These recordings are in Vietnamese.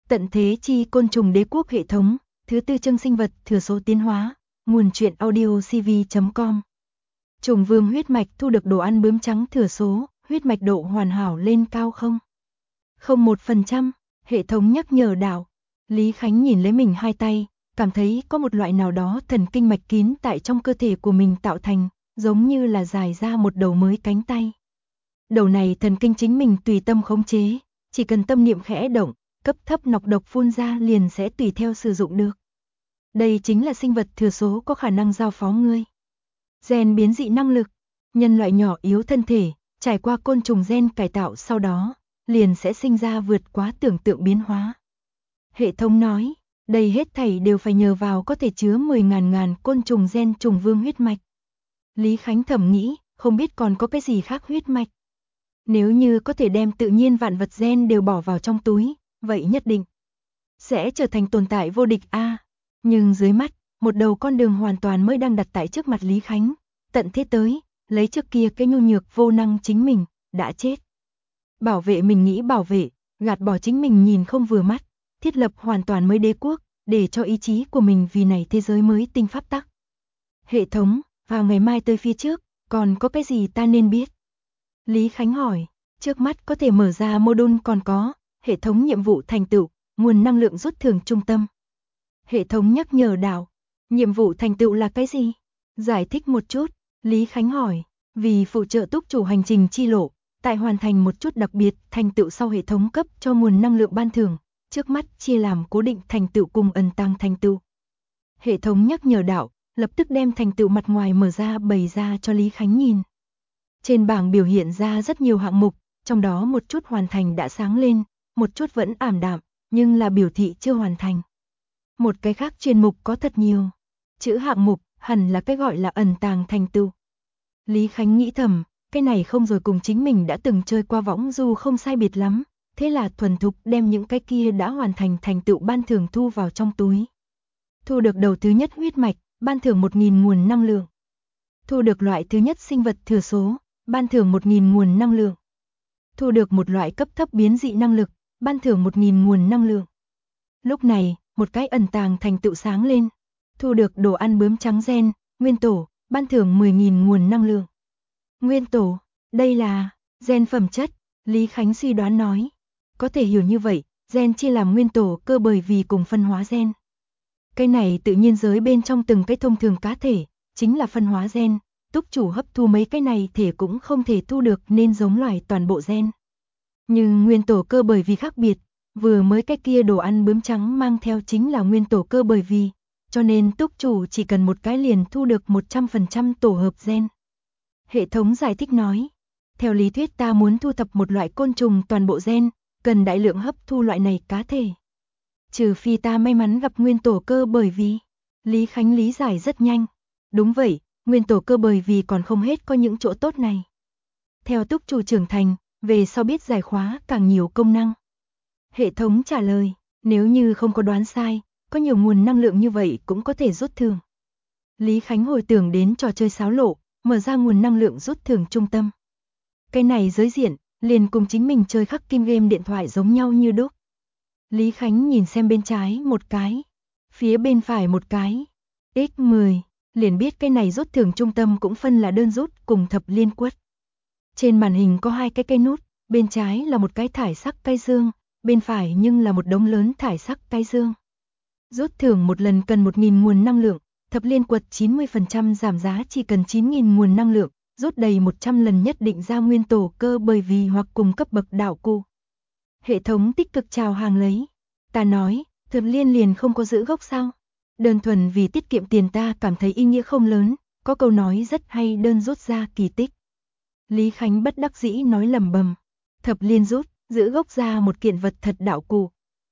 Tận thế chi côn trùng đế quốc hệ thống, thứ tư chương sinh vật thừa số tiến hóa, nguồn truyện audio cv.com. Trùng vương huyết mạch thu được đồ ăn bướm trắng thừa số, huyết mạch độ hoàn hảo lên cao không? 01%, hệ thống nhắc nhở đảo. Lý Khánh nhìn lấy mình hai tay, cảm thấy có một loại nào đó thần kinh mạch kín tại trong cơ thể của mình tạo thành, giống như là dài ra một đầu mới cánh tay. Đầu này thần kinh chính mình tùy tâm khống chế, chỉ cần tâm niệm khẽ động, cấp thấp nọc độc phun ra liền sẽ tùy theo sử dụng được. Đây chính là sinh vật thừa số có khả năng giao phó ngươi. Gen biến dị năng lực, nhân loại nhỏ yếu thân thể, trải qua côn trùng gen cải tạo sau đó, liền sẽ sinh ra vượt quá tưởng tượng biến hóa. Hệ thống nói, đây hết thảy đều phải nhờ vào có thể chứa 10.000 côn trùng gen trùng vương huyết mạch. Lý Khánh thầm nghĩ, không biết còn có cái gì khác huyết mạch. Nếu như có thể đem tự nhiên vạn vật gen đều bỏ vào trong túi, vậy nhất định sẽ trở thành tồn tại vô địch a. Nhưng dưới mắt, một đầu con đường hoàn toàn mới đang đặt tại trước mặt Lý Khánh, tận thế tới, lấy trước kia cái nhu nhược vô năng chính mình, đã chết. Bảo vệ mình nghĩ bảo vệ, gạt bỏ chính mình nhìn không vừa mắt, thiết lập hoàn toàn mới đế quốc, để cho ý chí của mình vì này thế giới mới tinh pháp tắc. Hệ thống, vào ngày mai tới phía trước, còn có cái gì ta nên biết? Lý Khánh hỏi, trước mắt có thể mở ra module còn có, hệ thống nhiệm vụ thành tựu, nguồn năng lượng rút thưởng trung tâm. Hệ thống nhắc nhở đảo, nhiệm vụ thành tựu là cái gì? Giải thích một chút, Lý Khánh hỏi, vì phụ trợ túc chủ hành trình chi lộ, tại hoàn thành một chút đặc biệt thành tựu sau hệ thống cấp cho nguồn năng lượng ban thưởng, trước mắt chia làm cố định thành tựu cùng ẩn tàng thành tựu. Hệ thống nhắc nhở đảo, lập tức đem thành tựu mặt ngoài mở ra bày ra cho Lý Khánh nhìn. Trên bảng biểu hiện ra rất nhiều hạng mục, trong đó một chút hoàn thành đã sáng lên, một chút vẫn ảm đạm, nhưng là biểu thị chưa hoàn thành. Một cái khác chuyên mục có thật nhiều. Chữ hạng mục hẳn là cái gọi là ẩn tàng thành tựu. Lý Khánh nghĩ thầm, cái này không rồi cùng chính mình đã từng chơi qua võng du không sai biệt lắm, thế là thuần thục đem những cái kia đã hoàn thành thành tựu ban thưởng thu vào trong túi. Thu được đầu thứ nhất huyết mạch, ban thưởng 1.000 nguồn năng lượng. Thu được loại thứ nhất sinh vật thừa số, ban thưởng 1.000 nguồn năng lượng. Thu được một loại cấp thấp biến dị năng lực, ban thưởng 1.000 nguồn năng lượng. Lúc này, một cái ẩn tàng thành tựu sáng lên. Thu được đồ ăn bướm trắng gen, nguyên tổ, ban thưởng 10.000 nguồn năng lượng. Nguyên tổ, đây là gen phẩm chất, Lý Khánh suy đoán nói. Có thể hiểu như vậy, gen chia làm nguyên tổ cơ bởi vì cùng phân hóa gen. Cái này tự nhiên giới bên trong từng cái thông thường cá thể, chính là phân hóa gen, túc chủ hấp thu mấy cái này thể cũng không thể thu được nên giống loài toàn bộ gen. Nhưng nguyên tổ cơ bởi vì khác biệt, vừa mới cái kia đồ ăn bướm trắng mang theo chính là nguyên tổ cơ bởi vì, cho nên túc chủ chỉ cần một cái liền thu được 100% tổ hợp gen. Hệ thống giải thích nói, theo lý thuyết ta muốn thu thập một loại côn trùng toàn bộ gen, cần đại lượng hấp thu loại này cá thể. Trừ phi ta may mắn gặp nguyên tổ cơ bởi vì, Lý Khánh lý giải rất nhanh. Đúng vậy, nguyên tổ cơ bởi vì còn không hết có những chỗ tốt này. Theo túc chủ trưởng thành, về sau biết giải khóa càng nhiều công năng. Hệ thống trả lời, nếu như không có đoán sai, có nhiều nguồn năng lượng như vậy cũng có thể rút thưởng. Lý Khánh hồi tưởng đến trò chơi sáo lộ, mở ra nguồn năng lượng rút thưởng trung tâm. Cái này giới diện, liền cùng chính mình chơi khắc kim game điện thoại giống nhau như đúc. Lý Khánh nhìn xem bên trái một cái, phía bên phải một cái, x10, liền biết cái này rút thưởng trung tâm cũng phân là đơn rút cùng thập liên quất. Trên màn hình có hai cái cây nút, bên trái là một cái thải sắc cây dương, bên phải nhưng là một đống lớn thải sắc cây dương. Rút thưởng một lần cần 1.000 nguồn năng lượng, thập liên quật 90% giảm giá chỉ cần 9.000 nguồn năng lượng, rút đầy 100 lần nhất định ra nguyên tổ cơ bởi vì hoặc cùng cấp bậc đạo cụ. Hệ thống tích cực chào hàng lấy. Ta nói, thập liên liền không có giữ gốc sao? Đơn thuần vì tiết kiệm tiền ta cảm thấy ý nghĩa không lớn, có câu nói rất hay đơn rút ra kỳ tích. Lý Khánh bất đắc dĩ nói lầm bầm. Thập liên rút, giữ gốc ra một kiện vật thật đạo cụ.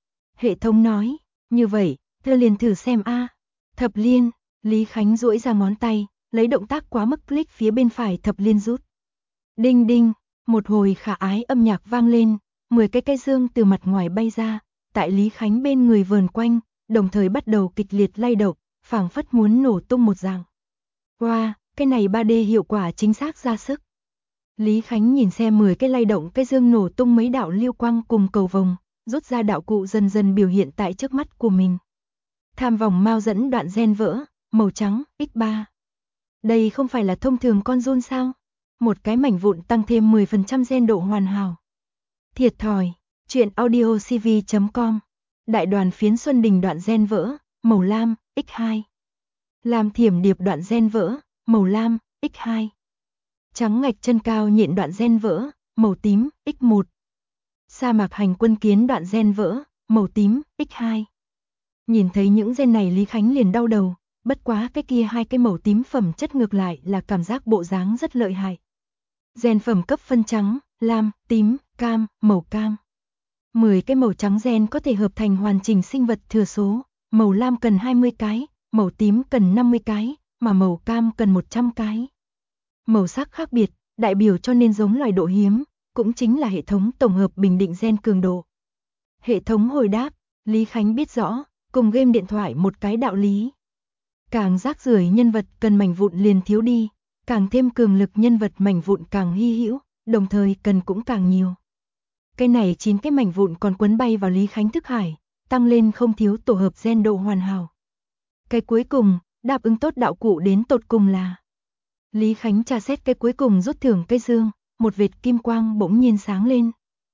Hệ thống nói, như vậy, thơ liền thử xem a. Thập liên, Lý Khánh duỗi ra ngón tay, lấy động tác quá mức click phía bên phải thập liên rút. Đinh đinh, một hồi khả ái âm nhạc vang lên, 10 cái cây dương từ mặt ngoài bay ra, tại Lý Khánh bên người vờn quanh, đồng thời bắt đầu kịch liệt lay động, phảng phất muốn nổ tung một dạng. Wow, cái này 3D hiệu quả chính xác ra sức. Lý Khánh nhìn xem 10 cái lay động cây dương nổ tung mấy đạo lưu quang cùng cầu vồng, rút ra đạo cụ dần dần biểu hiện tại trước mắt của mình. Tham vòng mao dẫn đoạn gen vỡ, màu trắng, x3. Đây không phải là thông thường con giun sao? Một cái mảnh vụn tăng thêm 10% gen độ hoàn hảo. Thiệt thòi, truyện audio cv.com. Đại đoàn phiến Xuân Đình đoạn gen vỡ, màu lam, x2. Lam thiểm điệp đoạn gen vỡ, màu lam, x2. Trắng ngạch chân cao nhện đoạn gen vỡ, màu tím, x1. Sa mạc hành quân kiến đoạn gen vỡ, màu tím, x2. Nhìn thấy những gen này Lý Khánh liền đau đầu, bất quá cái kia hai cái màu tím phẩm chất ngược lại là cảm giác bộ dáng rất lợi hại. Gen phẩm cấp phân trắng, lam, tím, cam, màu cam. 10 cái màu trắng gen có thể hợp thành hoàn chỉnh sinh vật thừa số, màu lam cần 20 cái, màu tím cần 50 cái, mà màu cam cần 100 cái. Màu sắc khác biệt, đại biểu cho nên giống loài độ hiếm, cũng chính là hệ thống tổng hợp bình định gen cường độ. Hệ thống hồi đáp, Lý Khánh biết rõ, cùng game điện thoại một cái đạo lý. Càng rác rưởi nhân vật cần mảnh vụn liền thiếu đi, càng thêm cường lực nhân vật mảnh vụn càng hy hữu, đồng thời cần cũng càng nhiều. Cái này 9 cái mảnh vụn còn quấn bay vào Lý Khánh thức hải, tăng lên không thiếu tổ hợp gen độ hoàn hảo. Cái cuối cùng, đáp ứng tốt đạo cụ đến tột cùng là. Lý Khánh tra xét cái cuối cùng rút thưởng cây dương, một vệt kim quang bỗng nhiên sáng lên.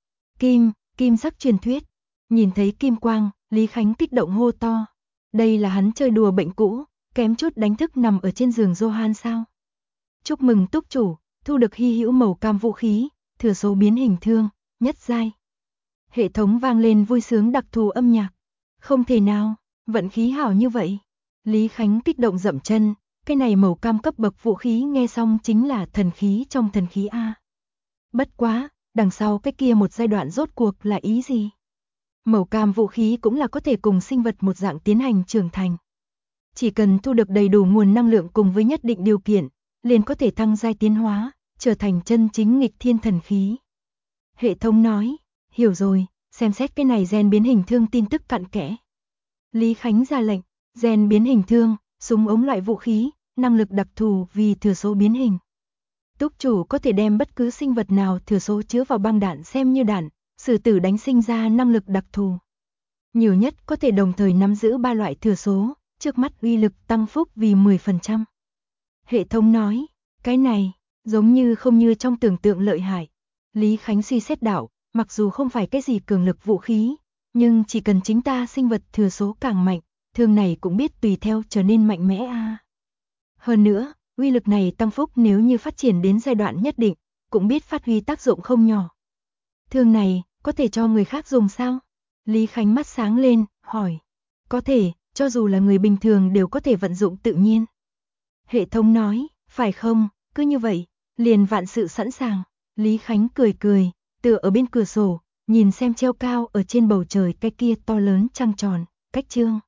Kim sắc truyền thuyết. Nhìn thấy kim quang, Lý Khánh kích động hô to. Đây là hắn chơi đùa bệnh cũ, kém chút đánh thức nằm ở trên giường Johan sao. Chúc mừng túc chủ, thu được hy hữu màu cam vũ khí, thừa số biến hình thương, nhất giai. Hệ thống vang lên vui sướng đặc thù âm nhạc. Không thể nào, vận khí hảo như vậy. Lý Khánh kích động dậm chân, cái này màu cam cấp bậc vũ khí nghe xong chính là thần khí trong thần khí A. Bất quá, đằng sau cái kia một giai đoạn rốt cuộc là ý gì? Màu cam vũ khí cũng là có thể cùng sinh vật một dạng tiến hành trưởng thành. Chỉ cần thu được đầy đủ nguồn năng lượng cùng với nhất định điều kiện, liền có thể thăng giai tiến hóa, trở thành chân chính nghịch thiên thần khí. Hệ thống nói, hiểu rồi, xem xét cái này gen biến hình thương tin tức cặn kẽ. Lý Khánh ra lệnh, gen biến hình thương, súng ống loại vũ khí, năng lực đặc thù vì thừa số biến hình. Túc chủ có thể đem bất cứ sinh vật nào thừa số chứa vào băng đạn xem như đạn, sử tử đánh sinh ra năng lực đặc thù. Nhiều nhất có thể đồng thời nắm giữ 3 loại thừa số, trước mắt uy lực tăng phúc vì 10%. Hệ thống nói, cái này, giống như không như trong tưởng tượng lợi hại. Lý Khánh suy xét đạo, mặc dù không phải cái gì cường lực vũ khí, nhưng chỉ cần chính ta sinh vật thừa số càng mạnh, thương này cũng biết tùy theo trở nên mạnh mẽ a. Hơn nữa, uy lực này tăng phúc nếu như phát triển đến giai đoạn nhất định, cũng biết phát huy tác dụng không nhỏ. Thương này, có thể cho người khác dùng sao? Lý Khánh mắt sáng lên, hỏi. Có thể, cho dù là người bình thường đều có thể vận dụng tự nhiên. Hệ thống nói, phải không, cứ như vậy, liền vạn sự sẵn sàng. Lý Khánh cười cười, tựa ở bên cửa sổ, nhìn xem treo cao ở trên bầu trời cái kia to lớn trăng tròn, cách chương.